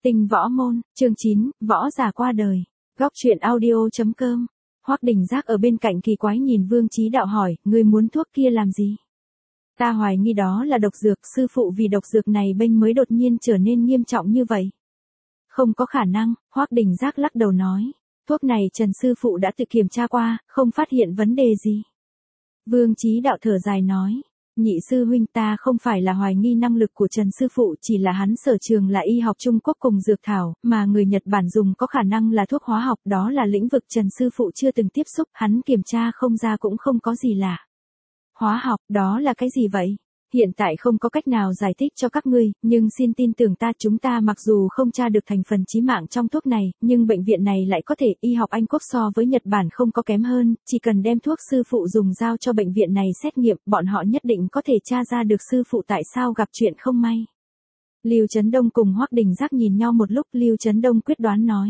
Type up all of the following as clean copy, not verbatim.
Tinh võ môn, chương 9, võ giả qua đời. Góc truyện audio.com. Hoắc Đình Giác ở bên cạnh kỳ quái nhìn Vương Chí Đạo hỏi, ngươi muốn thuốc kia làm gì? Ta hoài nghi đó là độc dược, sư phụ vì độc dược này bênh mới đột nhiên trở nên nghiêm trọng như vậy. Không có khả năng, Hoắc Đình Giác lắc đầu nói. Thuốc này Trần sư phụ đã tự kiểm tra qua, không phát hiện vấn đề gì. Vương Chí Đạo thở dài nói. Nhị sư huynh, ta không phải là hoài nghi năng lực của Trần sư phụ, chỉ là hắn sở trường là y học Trung Quốc cùng dược thảo, mà người Nhật Bản dùng có khả năng là thuốc hóa học, đó là lĩnh vực Trần sư phụ chưa từng tiếp xúc, hắn kiểm tra không ra cũng không có gì lạ. Hóa học, đó là cái gì vậy? Hiện tại không có cách nào giải thích cho các ngươi, nhưng xin tin tưởng ta, chúng ta mặc dù không tra được thành phần chí mạng trong thuốc này, nhưng bệnh viện này lại có thể, y học Anh Quốc so với Nhật Bản không có kém hơn, chỉ cần đem thuốc sư phụ dùng giao cho bệnh viện này xét nghiệm, bọn họ nhất định có thể tra ra được sư phụ tại sao gặp chuyện không may. Lưu Chấn Đông cùng Hoắc Đình Giác nhìn nhau một lúc, Lưu Chấn Đông quyết đoán nói.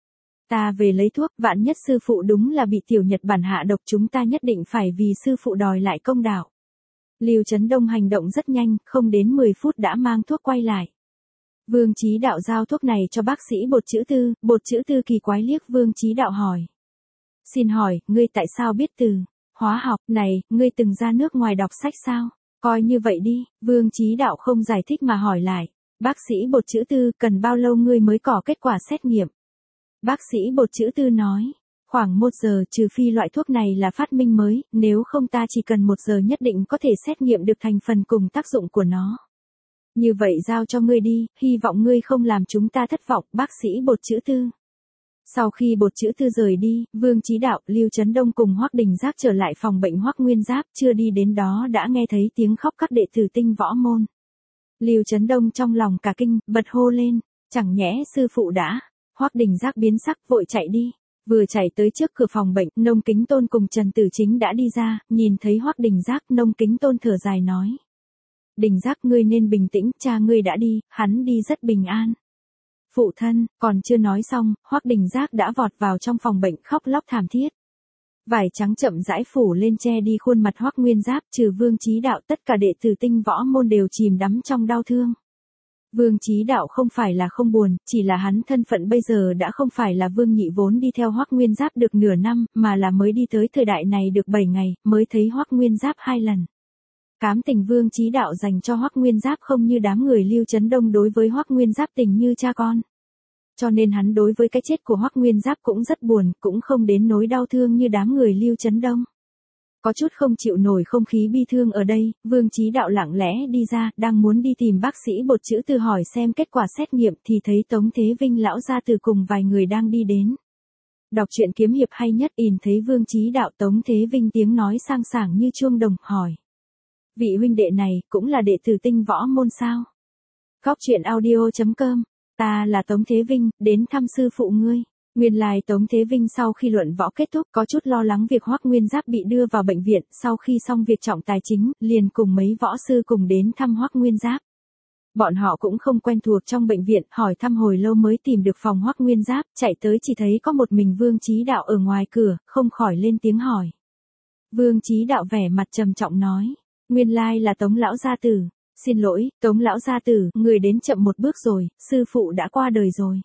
Ta về lấy thuốc, vạn nhất sư phụ đúng là bị tiểu Nhật Bản hạ độc, chúng ta nhất định phải vì sư phụ đòi lại công đạo. Lưu Chấn Đông hành động rất nhanh, không đến 10 phút đã mang thuốc quay lại. Vương Chí Đạo giao thuốc này cho bác sĩ Bột Chữ Tư kỳ quái liếc Vương Chí Đạo hỏi. Xin hỏi, ngươi tại sao biết từ hóa học này, ngươi từng ra nước ngoài đọc sách sao? Coi như vậy đi, Vương Chí Đạo không giải thích mà hỏi lại. Bác sĩ Bột Chữ Tư, cần bao lâu ngươi mới có kết quả xét nghiệm? Bác sĩ Bột Chữ Tư nói. Khoảng 1 giờ, trừ phi loại thuốc này là phát minh mới, nếu không ta chỉ cần 1 giờ nhất định có thể xét nghiệm được thành phần cùng tác dụng của nó. Như vậy giao cho ngươi đi, hy vọng ngươi không làm chúng ta thất vọng, bác sĩ Bột Chữ Tư. Sau khi Bột Chữ Tư rời đi, Vương Chí Đạo, Lưu Chấn Đông cùng Hoắc Đình Giác trở lại phòng bệnh Hoắc Nguyên Giáp, chưa đi đến đó đã nghe thấy tiếng khóc các đệ tử Tinh võ môn. Lưu Chấn Đông trong lòng cả kinh, bật hô lên, chẳng nhẽ sư phụ đã. Hoắc Đình Giác biến sắc vội chạy đi. Vừa chạy tới trước cửa phòng bệnh, Nông Kính Tôn cùng Trần Tử Chính đã đi ra, nhìn thấy Hoắc Đình Giác, Nông Kính Tôn thở dài nói. Đình Giác, ngươi nên bình tĩnh, cha ngươi đã đi, hắn đi rất bình an. Phụ thân, còn chưa nói xong, Hoắc Đình Giác đã vọt vào trong phòng bệnh khóc lóc thảm thiết. Vải trắng chậm rãi phủ lên che đi khuôn mặt Hoắc Nguyên Giáp, trừ Vương Chí Đạo, tất cả đệ tử Tinh võ môn đều chìm đắm trong đau thương. Vương Chí Đạo không phải là không buồn, chỉ là hắn thân phận bây giờ đã không phải là Vương Nhị vốn đi theo Hoắc Nguyên Giáp được nửa năm, mà là mới đi tới thời đại này được 7 ngày, mới thấy Hoắc Nguyên Giáp 2 lần. Cám tình Vương Chí Đạo dành cho Hoắc Nguyên Giáp không như đám người Lưu Chấn Đông đối với Hoắc Nguyên Giáp tình như cha con. Cho nên hắn đối với cái chết của Hoắc Nguyên Giáp cũng rất buồn, cũng không đến nỗi đau thương như đám người Lưu Chấn Đông. Có chút không chịu nổi không khí bi thương ở đây, Vương Chí Đạo lặng lẽ đi ra, đang muốn đi tìm bác sĩ Bột Chữ Tư hỏi xem kết quả xét nghiệm thì thấy Tống Thế Vinh lão gia tử cùng vài người đang đi đến. Đọc truyện kiếm hiệp hay nhất, nhìn thấy Vương Chí Đạo, Tống Thế Vinh tiếng nói sang sảng như chuông đồng, hỏi. Vị huynh đệ này, cũng là đệ tử Tinh võ môn sao? Góc truyện audio.com, ta là Tống Thế Vinh, đến thăm sư phụ ngươi. Nguyên lai Tống Thế Vinh sau khi luận võ kết thúc có chút lo lắng việc Hoắc Nguyên Giáp bị đưa vào bệnh viện, sau khi xong việc trọng tài chính, liền cùng mấy võ sư cùng đến thăm Hoắc Nguyên Giáp. Bọn họ cũng không quen thuộc trong bệnh viện, hỏi thăm hồi lâu mới tìm được phòng Hoắc Nguyên Giáp, chạy tới chỉ thấy có một mình Vương Chí Đạo ở ngoài cửa, không khỏi lên tiếng hỏi. Vương Chí Đạo vẻ mặt trầm trọng nói, nguyên lai là Tống lão gia tử, xin lỗi, Tống lão gia tử, người đến chậm một bước rồi, sư phụ đã qua đời rồi.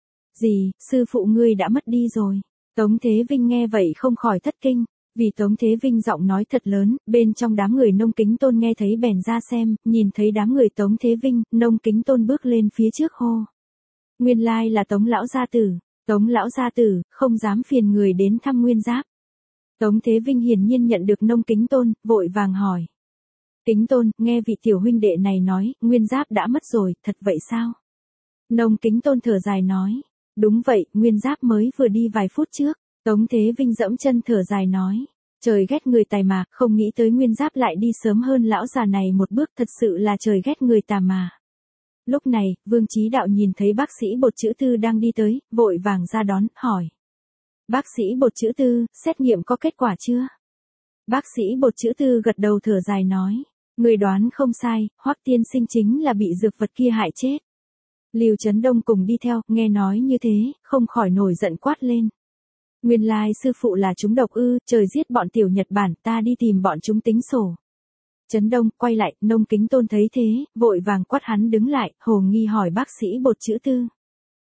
Gì, sư phụ ngươi đã mất đi rồi. Tống Thế Vinh nghe vậy không khỏi thất kinh, vì Tống Thế Vinh giọng nói thật lớn, bên trong đám người Nông Kính Tôn nghe thấy bèn ra xem, nhìn thấy đám người Tống Thế Vinh, Nông Kính Tôn bước lên phía trước hô. Nguyên lai là Tống lão gia tử, Tống lão gia tử, không dám phiền người đến thăm Nguyên Giáp. Tống Thế Vinh hiển nhiên nhận được Nông Kính Tôn, vội vàng hỏi. Kính Tôn, nghe vị tiểu huynh đệ này nói, Nguyên Giáp đã mất rồi, thật vậy sao? Nông Kính Tôn thở dài nói. Đúng vậy, Nguyên Giáp mới vừa đi vài phút trước. Tống Thế Vinh dẫm chân thở dài nói. Trời ghét người tài mà, không nghĩ tới Nguyên Giáp lại đi sớm hơn lão già này một bước, thật sự là trời ghét người tà mà. Lúc này, Vương Chí Đạo nhìn thấy bác sĩ Bột Chữ Tư đang đi tới, vội vàng ra đón, hỏi. Bác sĩ Bột Chữ Tư, xét nghiệm có kết quả chưa? Bác sĩ Bột Chữ Tư gật đầu thở dài nói. Người đoán không sai, Hoắc tiên sinh chính là bị dược vật kia hại chết. Lưu Chấn Đông cùng đi theo, nghe nói như thế, không khỏi nổi giận quát lên. Nguyên lai sư phụ là chúng độc ư, trời giết bọn tiểu Nhật Bản, ta đi tìm bọn chúng tính sổ. Chấn Đông, quay lại, Nông Kính Tôn thấy thế, vội vàng quát hắn đứng lại, hồ nghi hỏi bác sĩ Bột Chữ Tư.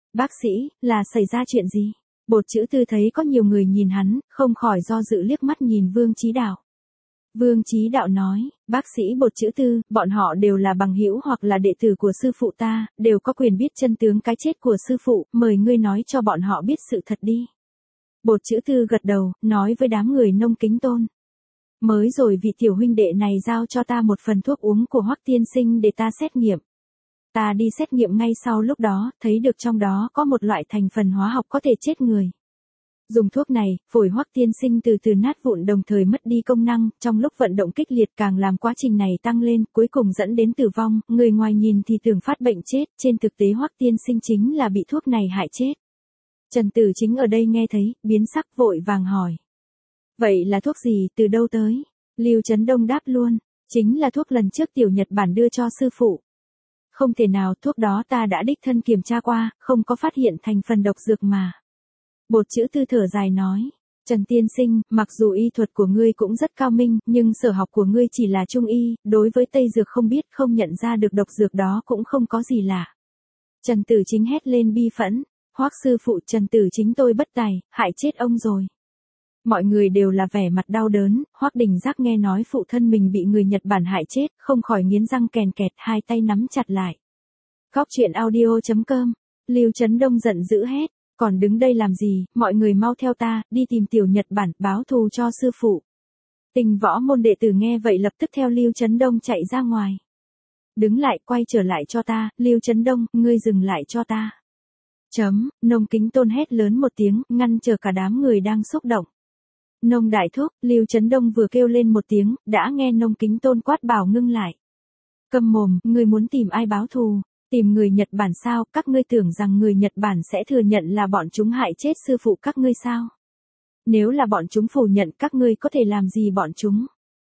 Bác sĩ, là xảy ra chuyện gì? Bột chữ Tư thấy có nhiều người nhìn hắn, không khỏi do dự liếc mắt nhìn Vương Chí Đạo. Vương Chí Đạo nói, bác sĩ Bột chữ Tư, bọn họ đều là bằng hữu hoặc là đệ tử của sư phụ ta, đều có quyền biết chân tướng cái chết của sư phụ, mời ngươi nói cho bọn họ biết sự thật đi. Bột chữ Tư gật đầu, nói với đám người Nông Kính Tôn. Mới rồi vị tiểu huynh đệ này giao cho ta một phần thuốc uống của Hoắc tiên sinh để ta xét nghiệm. Ta đi xét nghiệm ngay sau lúc đó, thấy được trong đó có một loại thành phần hóa học có thể chết người. Dùng thuốc này, phổi Hoắc tiên sinh từ từ nát vụn đồng thời mất đi công năng, trong lúc vận động kích liệt càng làm quá trình này tăng lên, cuối cùng dẫn đến tử vong, người ngoài nhìn thì tưởng phát bệnh chết, trên thực tế Hoắc tiên sinh chính là bị thuốc này hại chết. Trần Tử Chính ở đây nghe thấy, biến sắc vội vàng hỏi. Vậy là thuốc gì, từ đâu tới? Lưu Chấn Đông đáp luôn, chính là thuốc lần trước Tiểu Nhật Bản đưa cho sư phụ. Không thể nào, thuốc đó ta đã đích thân kiểm tra qua, không có phát hiện thành phần độc dược mà. Bột chữ Tư thở dài nói, Trần tiên sinh, mặc dù y thuật của ngươi cũng rất cao minh, nhưng sở học của ngươi chỉ là trung y, đối với Tây dược không biết không nhận ra được độc dược đó cũng không có gì lạ. Trần Tử Chính hét lên bi phẫn, Hoắc sư phụ, Trần Tử Chính tôi bất tài, hại chết ông rồi. Mọi người đều là vẻ mặt đau đớn, Hoắc Đình Giác nghe nói phụ thân mình bị người Nhật Bản hại chết, không khỏi nghiến răng kèn kẹt, hai tay nắm chặt lại. Góc truyện audio.com, Lưu Chấn Đông giận dữ hét, còn đứng đây làm gì, mọi người mau theo ta, đi tìm Tiểu Nhật Bản, báo thù cho sư phụ. Tình võ môn đệ tử nghe vậy lập tức theo Lưu Chấn Đông chạy ra ngoài. Đứng lại, quay trở lại cho ta, Lưu Chấn Đông, ngươi dừng lại cho ta. Nông Kính Tôn hét lớn một tiếng, ngăn chờ cả đám người đang xúc động. Nông đại thúc, Lưu Chấn Đông vừa kêu lên một tiếng, đã nghe Nông Kính Tôn quát bảo ngưng lại. Câm mồm, ngươi muốn tìm ai báo thù? Tìm người Nhật Bản sao? Các ngươi tưởng rằng người Nhật Bản sẽ thừa nhận là bọn chúng hại chết sư phụ các ngươi sao? Nếu là bọn chúng phủ nhận, các ngươi có thể làm gì bọn chúng?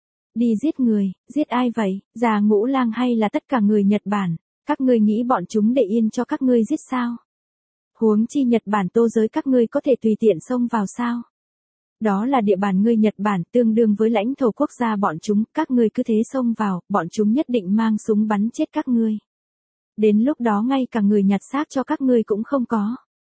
Đi giết người, giết ai vậy? Già Ngũ Lang hay là tất cả người Nhật Bản? Các ngươi nghĩ bọn chúng để yên cho các ngươi giết sao? Huống chi Nhật Bản Tô giới các ngươi có thể tùy tiện xông vào sao? Đó là địa bàn ngươi Nhật Bản, tương đương với lãnh thổ quốc gia bọn chúng, các ngươi cứ thế xông vào, bọn chúng nhất định mang súng bắn chết các ngươi. Đến lúc đó ngay cả người nhặt xác cho các ngươi cũng không có.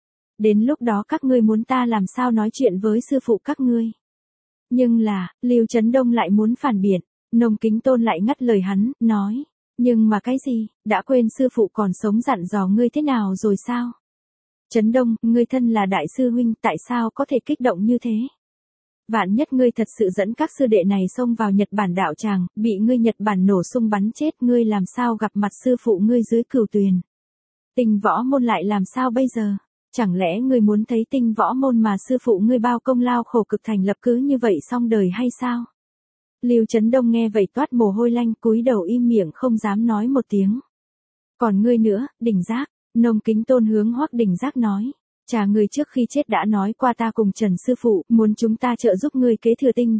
Đến lúc đó các ngươi muốn ta làm sao nói chuyện với sư phụ các ngươi. Nhưng là, Lưu Chấn Đông lại muốn phản biện, Nông Kính Tôn lại ngắt lời hắn, nói, nhưng mà cái gì, đã quên sư phụ còn sống dặn dò ngươi thế nào rồi sao? Chấn Đông, ngươi thân là đại sư huynh, tại sao có thể kích động như thế? Vạn nhất ngươi thật sự dẫn các sư đệ này xông vào Nhật Bản đạo tràng, bị ngươi Nhật Bản nổ sung bắn chết, ngươi làm sao gặp mặt sư phụ ngươi dưới cửu tuyền? Tinh võ môn lại làm sao bây giờ? Chẳng lẽ ngươi muốn thấy tinh võ môn mà sư phụ ngươi bao công lao khổ cực thành lập cứ như vậy xong đời hay sao? Lưu Chấn Đông nghe vậy toát mồ hôi lạnh, cúi đầu im miệng không dám nói một tiếng. Còn ngươi nữa, Đình Giác, Nông Kính Tôn hướng Hoắc Đình Giác nói. Chà, ngươi trước khi chết đã nói qua ta cùng Trần sư phụ, muốn chúng ta trợ giúp ngươi kế thừa tinh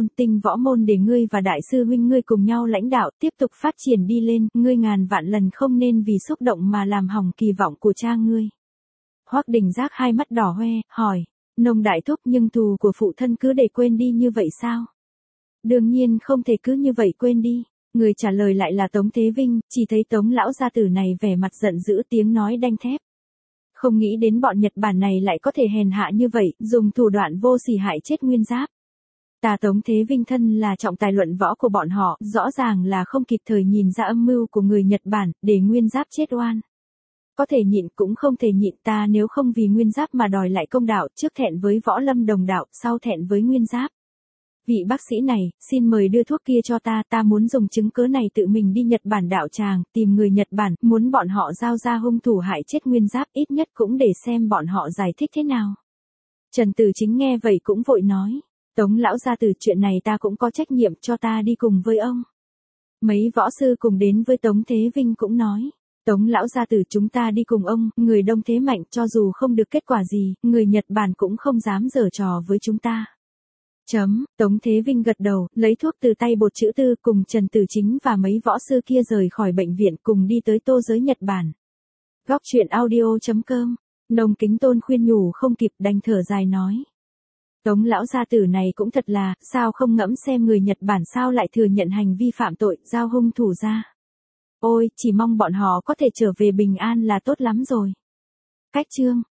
võ môn để ngươi và đại sư huynh ngươi cùng nhau lãnh đạo, tiếp tục phát triển đi lên, ngươi ngàn vạn lần không nên vì xúc động mà làm hỏng kỳ vọng của cha ngươi. Hoắc Đình Giác hai mắt đỏ hoe, hỏi, Nông đại thúc, nhưng thù của phụ thân cứ để quên đi như vậy sao? Đương nhiên không thể cứ như vậy quên đi. Người trả lời lại là Tống Thế Vinh, chỉ thấy Tống lão gia tử này vẻ mặt giận dữ, tiếng nói đanh thép. Không nghĩ đến bọn Nhật Bản này lại có thể hèn hạ như vậy, dùng thủ đoạn vô sỉ hại chết Nguyên Giáp. Ta Tống Thế Vinh thân là trọng tài luận võ của bọn họ, rõ ràng là không kịp thời nhìn ra âm mưu của người Nhật Bản, để Nguyên Giáp chết oan. Có thể nhịn cũng không thể nhịn, ta nếu không vì Nguyên Giáp mà đòi lại công đạo, trước thẹn với Võ Lâm đồng đạo, sau thẹn với Nguyên Giáp. Vị bác sĩ này, xin mời đưa thuốc kia cho ta muốn dùng chứng cớ này tự mình đi Nhật Bản đạo tràng, tìm người Nhật Bản, muốn bọn họ giao ra hung thủ hại chết Nguyên Giáp, ít nhất cũng để xem bọn họ giải thích thế nào. Trần Tử Chính nghe vậy cũng vội nói, Tống lão gia tử, chuyện này ta cũng có trách nhiệm, cho ta đi cùng với ông. Mấy võ sư cùng đến với Tống Thế Vinh cũng nói, Tống lão gia tử, chúng ta đi cùng ông, người đông thế mạnh, cho dù không được kết quả gì, người Nhật Bản cũng không dám giở trò với chúng ta. Tống Thế Vinh gật đầu, lấy thuốc từ tay Bột chữ Tư, cùng Trần Tử Chính và mấy võ sư kia rời khỏi bệnh viện, cùng đi tới Tô giới Nhật Bản. Góc truyện audio.com, Nông Kính Tôn khuyên nhủ không kịp, đành thở dài nói. Tống lão gia tử này cũng thật là, sao không ngẫm xem người Nhật Bản sao lại thừa nhận hành vi phạm tội, giao hung thủ ra. Ôi, chỉ mong bọn họ có thể trở về bình an là tốt lắm rồi. Cách chương